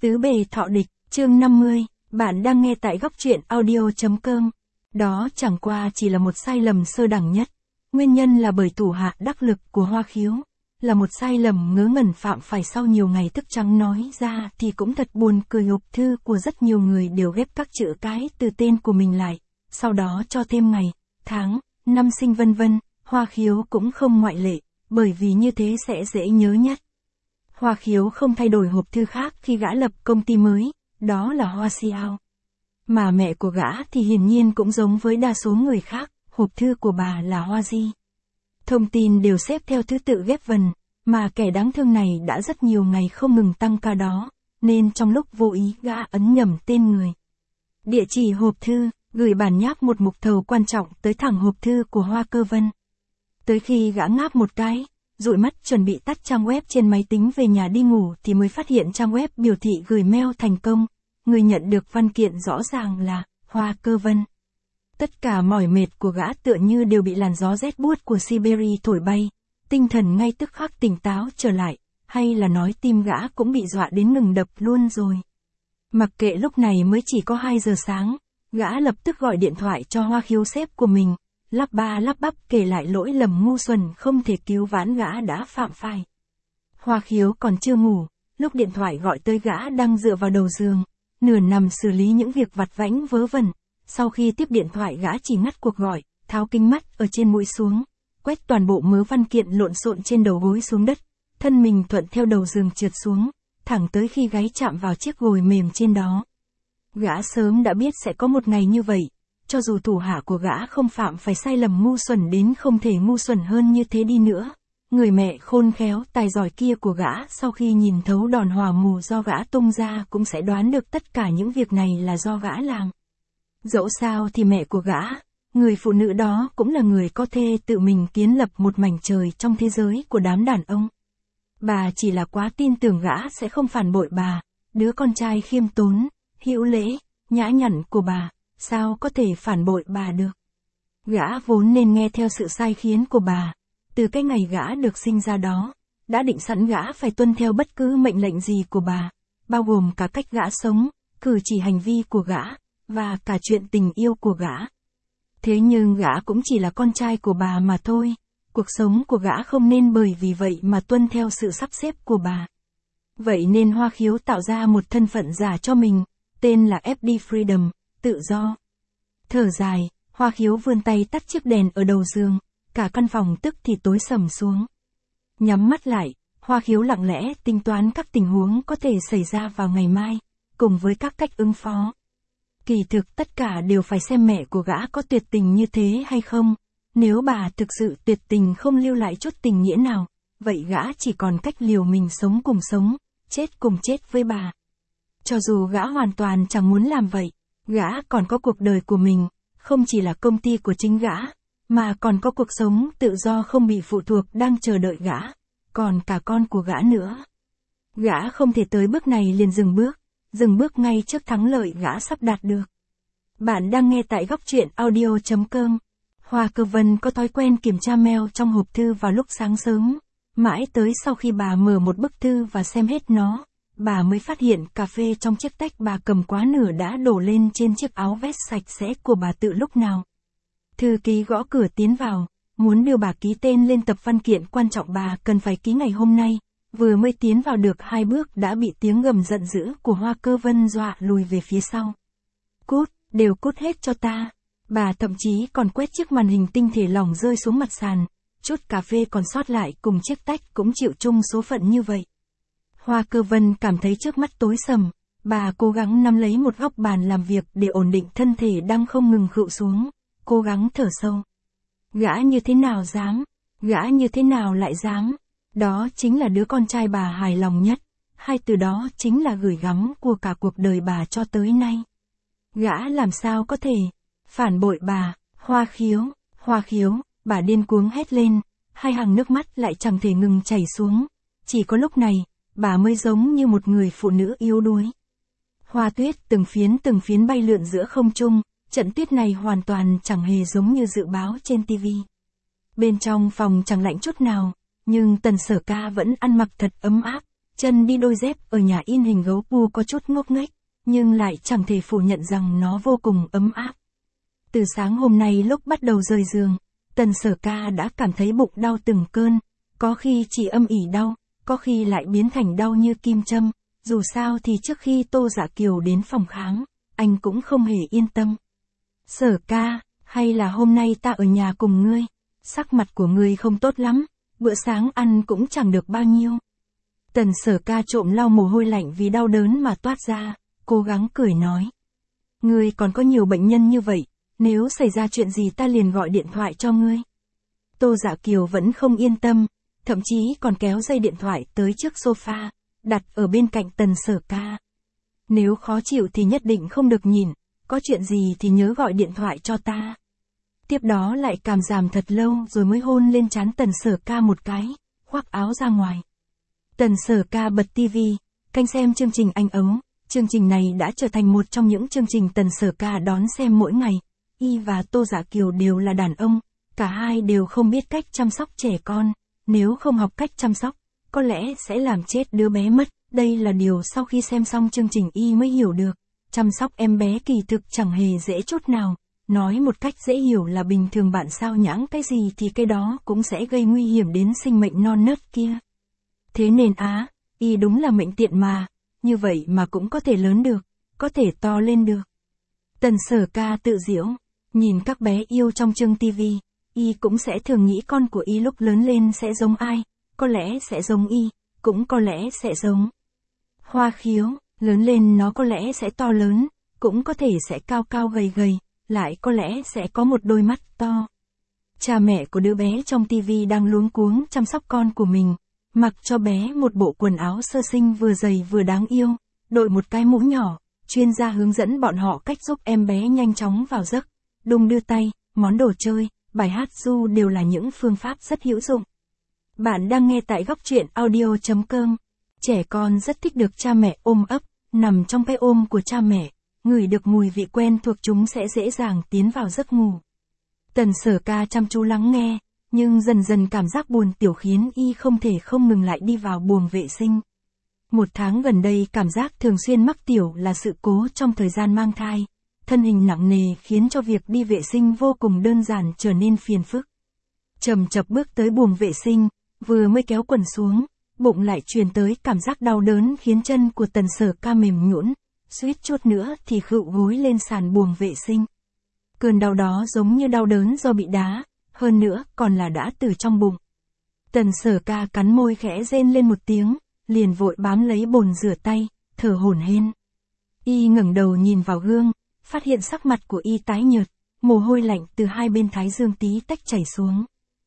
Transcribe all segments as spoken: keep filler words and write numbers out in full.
Tứ bề thọ địch, chương năm mươi, bạn đang nghe tại góc truyện audio.com. Đó chẳng qua chỉ là một sai lầm sơ đẳng nhất. Nguyên nhân là bởi thủ hạ đắc lực của Hoa Khiếu. Là một sai lầm ngớ ngẩn phạm phải sau nhiều ngày thức trắng nói ra thì cũng thật buồn cười. Hộp thư của rất nhiều người đều ghép các chữ cái từ tên của mình lại. Sau đó cho thêm ngày, tháng, năm sinh vân vân. Hoa Khiếu cũng không ngoại lệ, bởi vì như thế sẽ dễ nhớ nhất. Hoa Khiếu không thay đổi hộp thư khác khi gã lập công ty mới, đó là Hoa Xiao. Mà mẹ của gã thì hiển nhiên cũng giống với đa số người khác, hộp thư của bà là Hoa Di. Thông tin đều xếp theo thứ tự ghép vần, mà kẻ đáng thương này đã rất nhiều ngày không ngừng tăng ca đó, nên trong lúc vô ý gã ấn nhầm tên người. Địa chỉ hộp thư, gửi bản nháp một mục thầu quan trọng tới thẳng hộp thư của Hoa Cơ Vân. Tới khi gã ngáp một cái, dụi mắt chuẩn bị tắt trang web trên máy tính về nhà đi ngủ thì mới phát hiện trang web biểu thị gửi mail thành công. Người nhận được văn kiện rõ ràng là Hoa Cơ Vân. Tất cả mỏi mệt của gã tựa như đều bị làn gió rét buốt của Siberia thổi bay, tinh thần ngay tức khắc tỉnh táo trở lại, hay là nói tim gã cũng bị dọa đến ngừng đập luôn rồi. Mặc kệ lúc này mới chỉ có hai giờ sáng, gã lập tức gọi điện thoại cho Hoa Khiếu sếp của mình, lắp ba lắp bắp kể lại lỗi lầm ngu xuẩn không thể cứu vãn gã đã phạm phải. Hoa Khiếu còn chưa ngủ, lúc điện thoại gọi tới gã đang dựa vào đầu giường, nửa nằm xử lý những việc vặt vãnh vớ vẩn. Sau khi tiếp điện thoại gã chỉ ngắt cuộc gọi, tháo kính mắt ở trên mũi xuống, quét toàn bộ mớ văn kiện lộn xộn trên đầu gối xuống đất, thân mình thuận theo đầu giường trượt xuống, thẳng tới khi gáy chạm vào chiếc gối mềm trên đó. Gã sớm đã biết sẽ có một ngày như vậy, cho dù thủ hạ của gã không phạm phải sai lầm ngu xuẩn đến không thể ngu xuẩn hơn như thế đi nữa. Người mẹ khôn khéo tài giỏi kia của gã sau khi nhìn thấu đòn hỏa mù do gã tung ra cũng sẽ đoán được tất cả những việc này là do gã làm. Dẫu sao thì mẹ của gã, người phụ nữ đó cũng là người có thể tự mình kiến lập một mảnh trời trong thế giới của đám đàn ông. Bà chỉ là quá tin tưởng gã sẽ không phản bội bà, đứa con trai khiêm tốn, hữu lễ, nhã nhặn của bà, sao có thể phản bội bà được. Gã vốn nên nghe theo sự sai khiến của bà, từ cái ngày gã được sinh ra đó, đã định sẵn gã phải tuân theo bất cứ mệnh lệnh gì của bà, bao gồm cả cách gã sống, cử chỉ hành vi của gã, và cả chuyện tình yêu của gã. Thế nhưng gã cũng chỉ là con trai của bà mà thôi, cuộc sống của gã không nên bởi vì vậy mà tuân theo sự sắp xếp của bà. Vậy nên Hoa Khiếu tạo ra một thân phận giả cho mình, tên là ép đê Freedom, tự do. Thở dài, Hoa Khiếu vươn tay tắt chiếc đèn ở đầu giường, cả căn phòng tức thì tối sầm xuống. Nhắm mắt lại, Hoa Khiếu lặng lẽ tính toán các tình huống có thể xảy ra vào ngày mai, cùng với các cách ứng phó. Kỳ thực tất cả đều phải xem mẹ của gã có tuyệt tình như thế hay không. Nếu bà thực sự tuyệt tình không lưu lại chút tình nghĩa nào, vậy gã chỉ còn cách liều mình sống cùng sống, chết cùng chết với bà. Cho dù gã hoàn toàn chẳng muốn làm vậy, gã còn có cuộc đời của mình, không chỉ là công ty của chính gã, mà còn có cuộc sống tự do không bị phụ thuộc đang chờ đợi gã, còn cả con của gã nữa. Gã không thể tới bước này liền dừng bước, dừng bước ngay trước thắng lợi gã sắp đạt được. Bạn đang nghe tại góc truyện audio.com. Hoa Cơ Vân có thói quen kiểm tra mail trong hộp thư vào lúc sáng sớm, mãi tới sau khi bà mở một bức thư và xem hết nó, bà mới phát hiện cà phê trong chiếc tách bà cầm quá nửa đã đổ lên trên chiếc áo vest sạch sẽ của bà từ lúc nào. Thư ký gõ cửa tiến vào, muốn đưa bà ký tên lên tập văn kiện quan trọng bà cần phải ký ngày hôm nay. Vừa mới tiến vào được hai bước đã bị tiếng gầm giận dữ của Hoa Cơ Vân dọa lùi về phía sau. Cút, đều cút hết cho ta. Bà thậm chí còn quét chiếc màn hình tinh thể lỏng rơi xuống mặt sàn. Chút cà phê còn sót lại cùng chiếc tách cũng chịu chung số phận như vậy. Hoa Cơ Vân cảm thấy trước mắt tối sầm. Bà cố gắng nắm lấy một góc bàn làm việc để ổn định thân thể đang không ngừng khựu xuống. Cố gắng thở sâu. Gã như thế nào dám? Gã như thế nào lại dám? Đó chính là đứa con trai bà hài lòng nhất, hai từ đó chính là gửi gắm của cả cuộc đời bà cho tới nay. Gã làm sao có thể phản bội bà? Hoa Khiếu, Hoa Khiếu, bà điên cuống hét lên, hai hàng nước mắt lại chẳng thể ngừng chảy xuống. Chỉ có lúc này, bà mới giống như một người phụ nữ yếu đuối. Hoa tuyết từng phiến từng phiến bay lượn giữa không trung, trận tuyết này hoàn toàn chẳng hề giống như dự báo trên tivi. Bên trong phòng chẳng lạnh chút nào. Nhưng Tần Sở Ca vẫn ăn mặc thật ấm áp, Chân đi đôi dép ở nhà in hình gấu pu có chút ngốc nghếch, nhưng lại chẳng thể phủ nhận rằng nó vô cùng ấm áp. Từ sáng hôm nay lúc bắt đầu rời giường, Tần Sở Ca đã cảm thấy bụng đau từng cơn, có khi chỉ âm ỉ đau, có khi lại biến thành đau như kim châm, dù sao thì trước khi Tô Dạ Kiều đến phòng khám, anh cũng không hề yên tâm. Sở Ca, hay là hôm nay ta ở nhà cùng ngươi, sắc mặt của ngươi không tốt lắm, bữa sáng ăn cũng chẳng được bao nhiêu. Tần Sở Ca trộm lau mồ hôi lạnh vì đau đớn mà toát ra, cố gắng cười nói. Ngươi còn có nhiều bệnh nhân như vậy, nếu xảy ra chuyện gì ta liền gọi điện thoại cho ngươi. Tô Dạ Kiều vẫn không yên tâm, thậm chí còn kéo dây điện thoại tới trước sofa, đặt ở bên cạnh Tần Sở Ca. Nếu khó chịu thì nhất định không được nhìn, có chuyện gì thì nhớ gọi điện thoại cho ta. Tiếp đó lại cảm giảm thật lâu rồi mới hôn lên trán Tần Sở Ca một cái, khoác áo ra ngoài. Tần Sở Ca bật tivi, canh xem chương trình Anh Ấu. Chương trình này đã trở thành một trong những chương trình Tần Sở Ca đón xem mỗi ngày. Y và Tô Dạ Kiều đều là đàn ông, cả hai đều không biết cách chăm sóc trẻ con. Nếu không học cách chăm sóc, có lẽ sẽ làm chết đứa bé mất. Đây là điều sau khi xem xong chương trình Y mới hiểu được. Chăm sóc em bé kỳ thực chẳng hề dễ chút nào. Nói một cách dễ hiểu là bình thường bạn sao nhãng cái gì thì cái đó cũng sẽ gây nguy hiểm đến sinh mệnh non nớt kia. Thế nên á, Y đúng là mệnh tiện mà, như vậy mà cũng có thể lớn được, có thể to lên được. Tần Sở Ca tự giễu, nhìn các bé yêu trong chương tivi, Y cũng sẽ thường nghĩ con của Y lúc lớn lên sẽ giống ai, có lẽ sẽ giống Y, cũng có lẽ sẽ giống Hoa Khiếu, lớn lên nó có lẽ sẽ to lớn, cũng có thể sẽ cao cao gầy gầy, lại có lẽ sẽ có một đôi mắt to. Cha mẹ của đứa bé trong tivi đang luống cuống chăm sóc con của mình, mặc cho bé một bộ quần áo sơ sinh vừa dày vừa đáng yêu, đội một cái mũ nhỏ, chuyên gia hướng dẫn bọn họ cách giúp em bé nhanh chóng vào giấc, đung đưa tay, món đồ chơi, bài hát ru đều là những phương pháp rất hữu dụng. Bạn đang nghe tại góc truyện audio chấm com. Trẻ con rất thích được cha mẹ ôm ấp, nằm trong cái ôm của cha mẹ, ngửi được mùi vị quen thuộc chúng sẽ dễ dàng tiến vào giấc ngủ. Tần Sở Ca chăm chú lắng nghe, nhưng dần dần cảm giác buồn tiểu khiến Y không thể không ngừng lại đi vào buồng vệ sinh. Một tháng gần đây cảm giác thường xuyên mắc tiểu là sự cố trong thời gian mang thai. Thân hình nặng nề khiến cho việc đi vệ sinh vô cùng đơn giản trở nên phiền phức. Chậm chậm bước tới buồng vệ sinh, vừa mới kéo quần xuống, bụng lại truyền tới cảm giác đau đớn khiến chân của Tần Sở Ca mềm nhũn, suýt chút nữa thì khựu gối lên sàn buồng vệ sinh. Cơn đau đó giống như đau đớn do bị đá, hơn nữa còn là đã từ trong bụng. Tần Sở Ca cắn môi khẽ rên lên một tiếng, liền vội bám lấy bồn rửa tay, thở hổn hển. Y ngẩng đầu nhìn vào gương, phát hiện sắc mặt của Y tái nhợt, mồ hôi lạnh từ hai bên thái dương tí tách chảy xuống.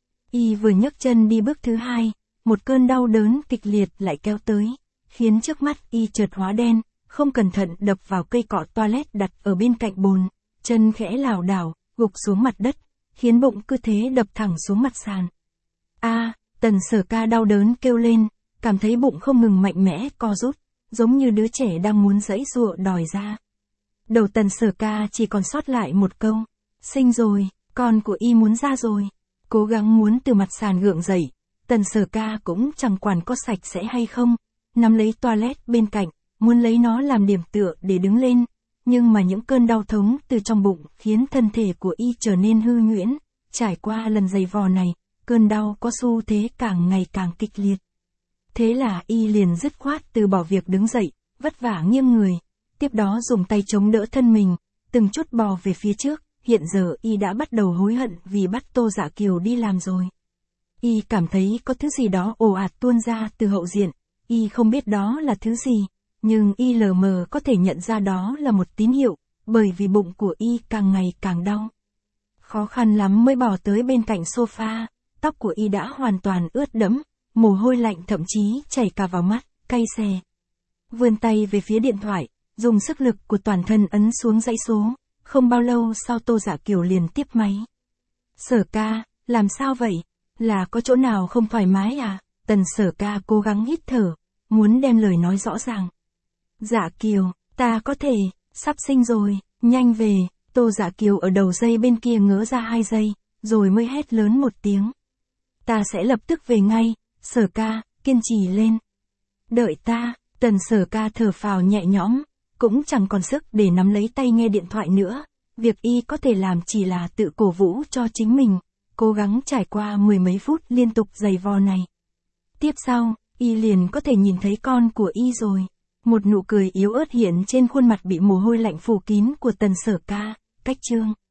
Y vừa nhấc chân đi bước thứ hai, một cơn đau đớn kịch liệt lại kéo tới, khiến trước mắt Y chợt hóa đen, không cẩn thận đập vào cây cọ toilet đặt ở bên cạnh bồn, chân khẽ lảo đảo, gục xuống mặt đất, khiến bụng cứ thế đập thẳng xuống mặt sàn. A, Tần Sở Ca đau đớn kêu lên, cảm thấy bụng không ngừng mạnh mẽ co rút, giống như đứa trẻ đang muốn giãy giụa đòi ra. Đầu Tần Sở Ca chỉ còn sót lại một câu, sinh rồi, con của Y muốn ra rồi. Cố gắng muốn từ mặt sàn gượng dậy, Tần Sở Ca cũng chẳng quản có sạch sẽ hay không, nắm lấy toilet bên cạnh, muốn lấy nó làm điểm tựa để đứng lên, nhưng mà những cơn đau thống từ trong bụng khiến thân thể của Y trở nên hư nhuyễn, trải qua lần giày vò này, cơn đau có xu thế càng ngày càng kịch liệt. Thế là Y liền dứt khoát từ bỏ việc đứng dậy, vất vả nghiêng người, tiếp đó dùng tay chống đỡ thân mình, từng chút bò về phía trước. Hiện giờ Y đã bắt đầu hối hận vì bắt Tô Dạ Kiều đi làm rồi. Y cảm thấy có thứ gì đó ồ ạt tuôn ra từ hậu diện, Y không biết đó là thứ gì, nhưng Y lờ mờ có thể nhận ra đó là một tín hiệu, bởi vì bụng của Y càng ngày càng đau. Khó khăn lắm mới bò tới bên cạnh sofa, tóc của Y đã hoàn toàn ướt đẫm, mồ hôi lạnh thậm chí chảy cả vào mắt, cay xè. Vươn tay về phía điện thoại, dùng sức lực của toàn thân ấn xuống dãy số. Không bao lâu sau Tô Dạ Kiều liền tiếp máy. Sở Ca, làm sao vậy? Là có chỗ nào không thoải mái à? Tần Sở Ca cố gắng hít thở, muốn đem lời nói rõ ràng. Dạ Kiều, ta có thể, sắp sinh rồi, nhanh về. Tô Dạ Kiều ở đầu dây bên kia ngỡ ra hai giây, rồi mới hét lớn một tiếng. Ta sẽ lập tức về ngay, Sở Ca, kiên trì lên. Đợi ta, Tần Sở Ca thở phào nhẹ nhõm, cũng chẳng còn sức để nắm lấy tay nghe điện thoại nữa. Việc y có thể làm chỉ là tự cổ vũ cho chính mình, cố gắng trải qua mười mấy phút liên tục giày vò này. Tiếp sau, y liền có thể nhìn thấy con của y rồi. Một nụ cười yếu ớt hiện trên khuôn mặt bị mồ hôi lạnh phủ kín của Tần Sở Ca, cách chương.